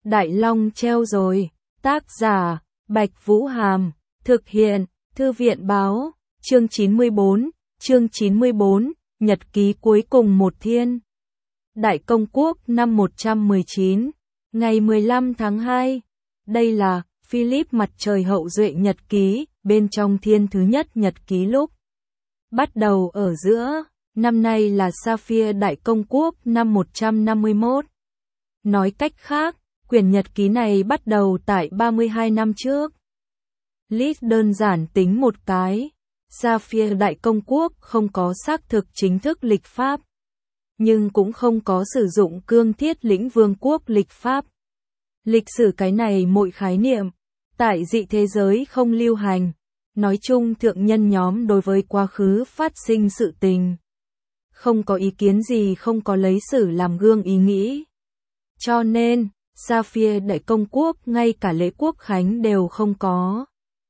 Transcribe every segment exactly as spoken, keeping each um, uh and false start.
Đại Long treo rồi. Tác giả, Bạch Vũ Hàm. Thực hiện, Thư viện báo. Chương chín mươi bốn. Chương chín mươi bốn. Nhật ký cuối cùng một thiên. Đại Công Quốc năm một trăm mười chín. Ngày mười lăm tháng hai. Đây là Philip Mặt Trời Hậu Duệ Nhật ký, bên trong thiên thứ nhất nhật ký lúc. Bắt đầu ở giữa, năm nay là Sapphire Đại Công Quốc năm một trăm năm mươi mốt. Nói cách khác, quyển nhật ký này bắt đầu tại ba mươi hai năm trước. List đơn giản tính một cái, Sapphire Đại Công Quốc không có xác thực chính thức lịch pháp, nhưng cũng không có sử dụng cương thiết lĩnh vương quốc lịch pháp. Lịch sử cái này mọi khái niệm, tại dị thế giới không lưu hành, nói chung thượng nhân nhóm đối với quá khứ phát sinh sự tình. Không có ý kiến gì, không có lấy sử làm gương ý nghĩ. Cho nên, Sapphire Đại Công Quốc ngay cả lễ quốc khánh đều không có.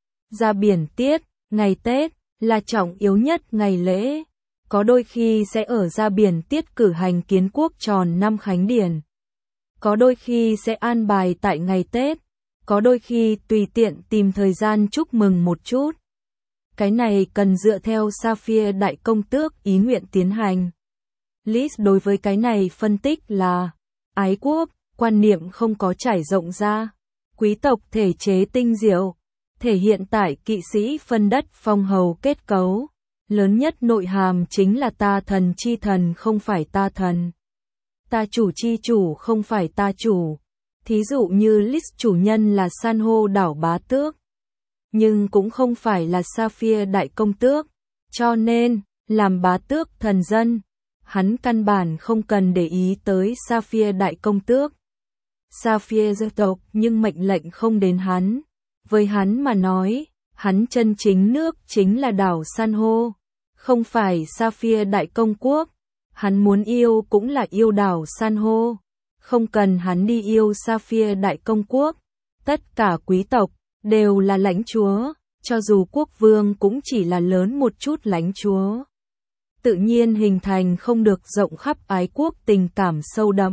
Ra biển tiết, ngày Tết, là trọng yếu nhất ngày lễ. Có đôi khi sẽ ở ra biển tiết cử hành kiến quốc tròn năm khánh điển. Có đôi khi sẽ an bài tại ngày Tết. Có đôi khi tùy tiện tìm thời gian chúc mừng một chút. Cái này cần dựa theo Sapphire Đại Công Tước ý nguyện tiến hành. List đối với cái này phân tích là ái quốc, quan niệm không có trải rộng ra. Quý tộc thể chế tinh diệu, thể hiện tại kỵ sĩ phân đất phong hầu kết cấu. Lớn nhất nội hàm chính là ta thần chi thần không phải ta thần. Ta chủ chi chủ không phải ta chủ. Thí dụ như list chủ nhân là san hô đảo bá tước. Nhưng cũng không phải là Sapphire Đại Công Tước. Cho nên, làm bá tước thần dân, hắn căn bản không cần để ý tới Sapphire Đại Công Tước. Sapphire dân tộc nhưng mệnh lệnh không đến hắn. Với hắn mà nói, hắn chân chính nước chính là đảo san hô, không phải Sapphire Đại Công Quốc. Hắn muốn yêu cũng là yêu đảo san hô, không cần hắn đi yêu Sapphire Đại Công Quốc. Tất cả quý tộc đều là lãnh chúa, cho dù quốc vương cũng chỉ là lớn một chút lãnh chúa. Tự nhiên hình thành không được rộng khắp ái quốc tình cảm sâu đậm.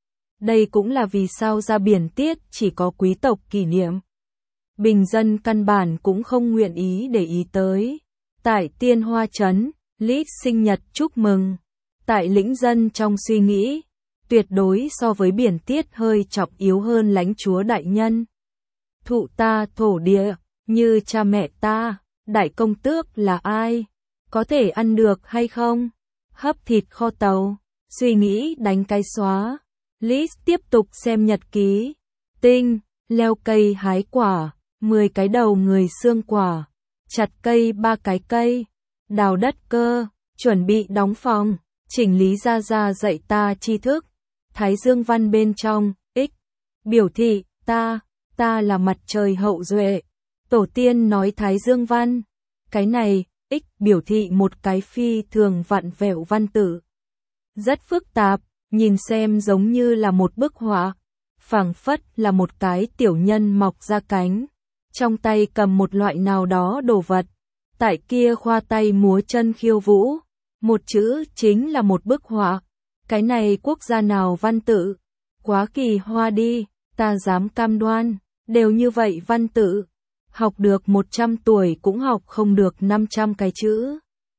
Đây cũng là vì sao ra biển tiết chỉ có quý tộc kỷ niệm. Bình dân căn bản cũng không nguyện ý để ý tới. Tại Tiên Hoa Trấn, list sinh nhật chúc mừng. Tại lĩnh dân trong suy nghĩ, tuyệt đối so với biển tiết hơi trọng yếu hơn lãnh chúa đại nhân. Thụ ta thổ địa, như cha mẹ ta, Đại Công Tước là ai? Có thể ăn được hay không? Hấp thịt kho tàu, suy nghĩ đánh cái xóa. List tiếp tục xem nhật ký. Tinh, leo cây hái quả, mười cái đầu người xương quả. Chặt cây ba cái cây. Đào đất cơ, chuẩn bị đóng phòng. Chỉnh lý ra ra dạy ta tri thức. Thái Dương văn bên trong, x. Biểu thị, ta, ta là mặt trời hậu duệ. Tổ tiên nói Thái Dương văn. Cái này, x biểu thị một cái phi thường vặn vẹo văn tự. Rất phức tạp, nhìn xem giống như là một bức họa. Phảng phất là một cái tiểu nhân mọc ra cánh. Trong tay cầm một loại nào đó đồ vật. Tại kia khoa tay múa chân khiêu vũ. Một chữ chính là một bức họa. Cái này quốc gia nào văn tự? Quá kỳ hoa đi, ta dám cam đoan, đều như vậy văn tự. Học được một trăm tuổi cũng học không được năm trăm cái chữ.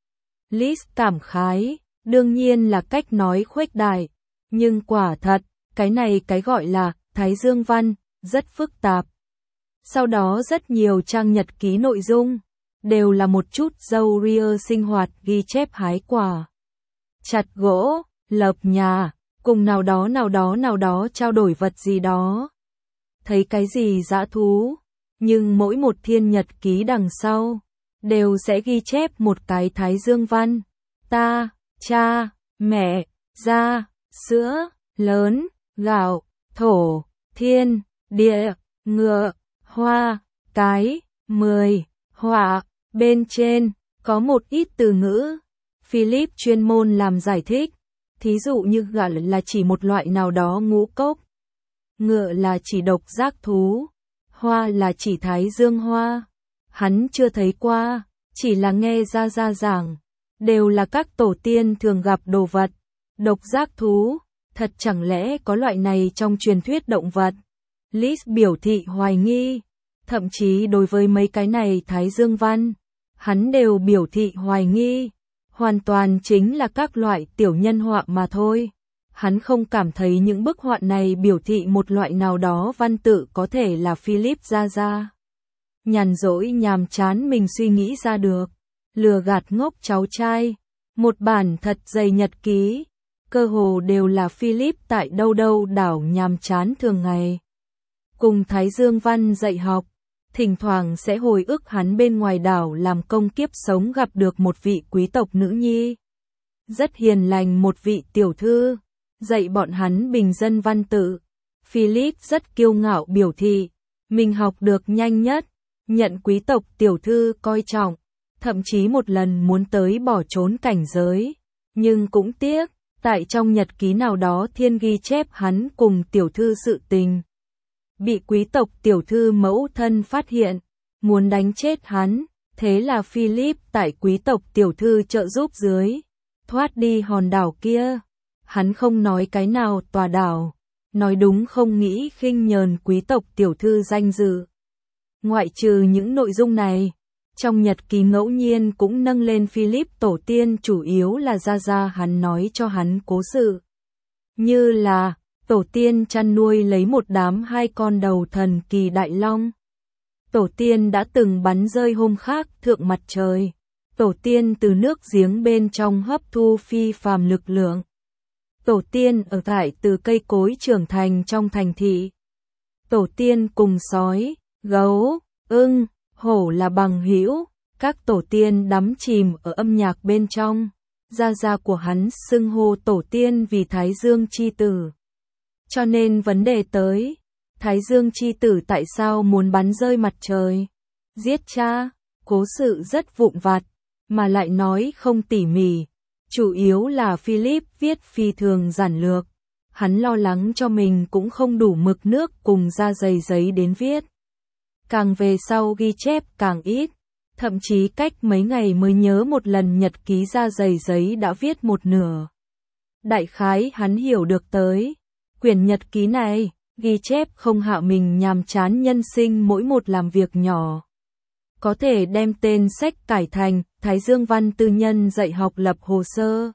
List cảm khái, đương nhiên là cách nói khuếch đại. Nhưng quả thật, cái này cái gọi là Thái Dương văn, rất phức tạp. Sau đó rất nhiều trang nhật ký nội dung, đều là một chút dâu ria sinh hoạt ghi chép hái quả, chặt gỗ, lập nhà, cùng nào đó nào đó nào đó trao đổi vật gì đó. Thấy cái gì dã thú, nhưng mỗi một thiên nhật ký đằng sau, đều sẽ ghi chép một cái Thái Dương văn. Ta, cha, mẹ, da, sữa, lớn, gạo, thổ, thiên, địa, ngựa, hoa, cái, mười, họa. Bên trên, có một ít từ ngữ. Philip chuyên môn làm giải thích. Thí dụ như gà là chỉ một loại nào đó ngũ cốc. Ngựa là chỉ độc giác thú. Hoa là chỉ Thái Dương hoa. Hắn chưa thấy qua, chỉ là nghe ra ra giảng. Đều là các tổ tiên thường gặp đồ vật. Độc giác thú, thật chẳng lẽ có loại này trong truyền thuyết động vật? Lis biểu thị hoài nghi, thậm chí đối với mấy cái này Thái Dương văn, hắn đều biểu thị hoài nghi, hoàn toàn chính là các loại tiểu nhân họa mà thôi. Hắn không cảm thấy những bức họa này biểu thị một loại nào đó văn tự có thể là Philip ra ra. Nhàn rỗi nhàm chán mình suy nghĩ ra được, lừa gạt ngốc cháu trai, một bản thật dày nhật ký, cơ hồ đều là Philip tại đâu đâu đảo nhàm chán thường ngày. Cùng Thái Dương văn dạy học, thỉnh thoảng sẽ hồi ức hắn bên ngoài đảo làm công kiếp sống gặp được một vị quý tộc nữ nhi. Rất hiền lành một vị tiểu thư, dạy bọn hắn bình dân văn tự. Philip rất kiêu ngạo biểu thị, mình học được nhanh nhất, nhận quý tộc tiểu thư coi trọng, thậm chí một lần muốn tới bỏ trốn cảnh giới. Nhưng cũng tiếc, tại trong nhật ký nào đó thiên ghi chép hắn cùng tiểu thư sự tình. Bị quý tộc tiểu thư mẫu thân phát hiện, muốn đánh chết hắn, thế là Philip tại quý tộc tiểu thư trợ giúp dưới, thoát đi hòn đảo kia. Hắn không nói cái nào tòa đảo, nói đúng không nghĩ khinh nhờn quý tộc tiểu thư danh dự. Ngoại trừ những nội dung này, trong nhật ký ngẫu nhiên cũng nâng lên Philip tổ tiên chủ yếu là gia gia hắn nói cho hắn cố sự. Như là, tổ tiên chăn nuôi lấy một đám hai con đầu thần kỳ đại long. Tổ tiên đã từng bắn rơi hôm khác thượng mặt trời. Tổ tiên từ nước giếng bên trong hấp thu phi phàm lực lượng. Tổ tiên ở tại từ cây cối trưởng thành trong thành thị. Tổ tiên cùng sói, gấu, ưng, hổ là bằng hữu, các tổ tiên đắm chìm ở âm nhạc bên trong. Gia gia của hắn xưng hô tổ tiên vì Thái Dương chi tử. Cho nên vấn đề tới, Thái Dương chi tử tại sao muốn bắn rơi mặt trời? Giết cha, cố sự rất vụn vặt, mà lại nói không tỉ mỉ. Chủ yếu là Philip viết phi thường giản lược. Hắn lo lắng cho mình cũng không đủ mực nước cùng da dày giấy đến viết. Càng về sau ghi chép càng ít, thậm chí cách mấy ngày mới nhớ một lần nhật ký da dày giấy đã viết một nửa. Đại khái hắn hiểu được tới, quyển nhật ký này, ghi chép không hạ mình nhàm chán nhân sinh mỗi một làm việc nhỏ. Có thể đem tên sách cải thành Thái Dương văn tư nhân dạy học lập hồ sơ.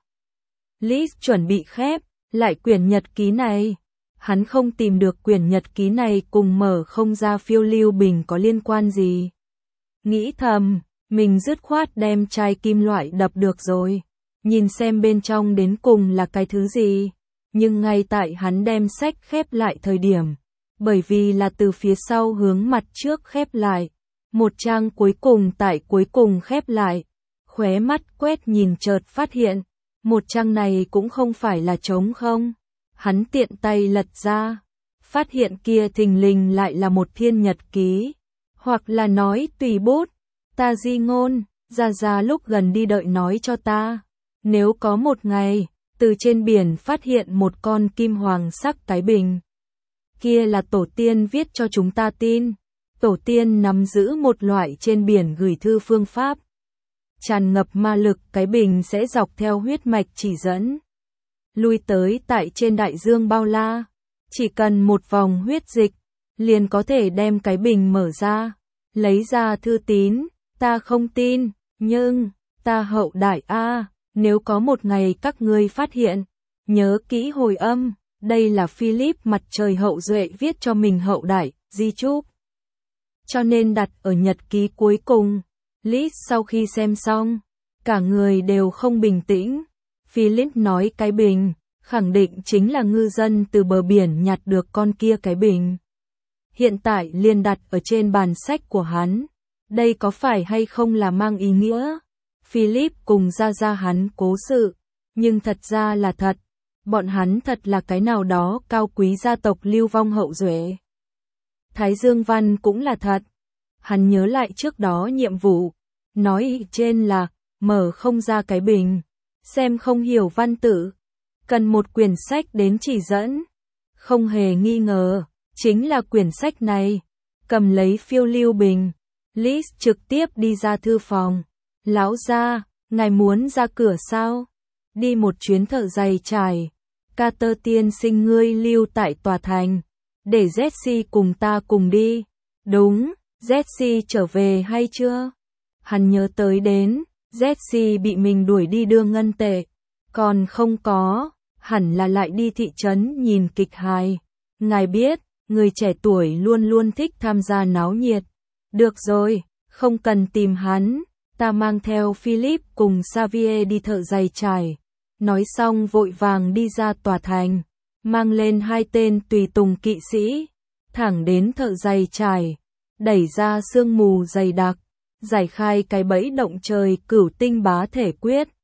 Lis chuẩn bị khép lại quyển nhật ký này. Hắn không tìm được quyển nhật ký này cùng mở không ra phiêu lưu bình có liên quan gì. Nghĩ thầm, mình dứt khoát đem chai kim loại đập được rồi. Nhìn xem bên trong đến cùng là cái thứ gì. Nhưng ngay tại hắn đem sách khép lại thời điểm, bởi vì là từ phía sau hướng mặt trước khép lại. Một trang cuối cùng tại cuối cùng khép lại, khóe mắt quét nhìn chợt phát hiện, một trang này cũng không phải là trống không. Hắn tiện tay lật ra, phát hiện kia thình lình lại là một thiên nhật ký, hoặc là nói tùy bút, ta di ngôn, ra ra lúc gần đi đợi nói cho ta, nếu có một ngày, từ trên biển phát hiện một con kim hoàng sắc cái bình. Kia là tổ tiên viết cho chúng ta tin. Tổ tiên nắm giữ một loại trên biển gửi thư phương pháp. Tràn ngập ma lực cái bình sẽ dọc theo huyết mạch chỉ dẫn. Lui tới tại trên đại dương bao la. Chỉ cần một vòng huyết dịch, liền có thể đem cái bình mở ra. Lấy ra thư tín, ta không tin, nhưng, ta hậu đại a nếu có một ngày các ngươi phát hiện, nhớ kỹ hồi âm, đây là Philip mặt trời hậu duệ viết cho mình hậu đại, di chúc. Cho nên đặt ở nhật ký cuối cùng. Lis sau khi xem xong, cả người đều không bình tĩnh. Philip nói cái bình, khẳng định chính là ngư dân từ bờ biển nhặt được con kia cái bình. Hiện tại liền đặt ở trên bàn sách của hắn. Đây có phải hay không là mang ý nghĩa? Philip cùng ra ra hắn cố sự, nhưng thật ra là thật. Bọn hắn thật là cái nào đó cao quý gia tộc lưu vong hậu duệ. Thái Dương văn cũng là thật. Hắn nhớ lại trước đó nhiệm vụ, nói trên là, mở không ra cái bình, xem không hiểu văn tự, cần một quyển sách đến chỉ dẫn. Không hề nghi ngờ, chính là quyển sách này. Cầm lấy phiêu lưu bình, Lis trực tiếp đi ra thư phòng. Lão gia, ngài muốn ra cửa sao? Đi một chuyến thợ giày trải. Carter tiên sinh ngươi lưu tại tòa thành. để Jessie cùng ta cùng đi. Đúng, Jessie trở về hay chưa? Hắn nhớ tới đến, Jessie bị mình đuổi đi đưa ngân tệ. Còn không có, hẳn là lại đi thị trấn nhìn kịch hài. Ngài biết, người trẻ tuổi luôn luôn thích tham gia náo nhiệt. Được rồi, không cần tìm hắn, ta mang theo Philip cùng Xavier đi thợ giày trải. Nói xong vội vàng đi ra tòa thành, mang lên hai tên tùy tùng kỵ sĩ, thẳng đến thợ giày trải, đẩy ra sương mù dày đặc, giải khai cái bẫy động trời cửu tinh bá thể quyết.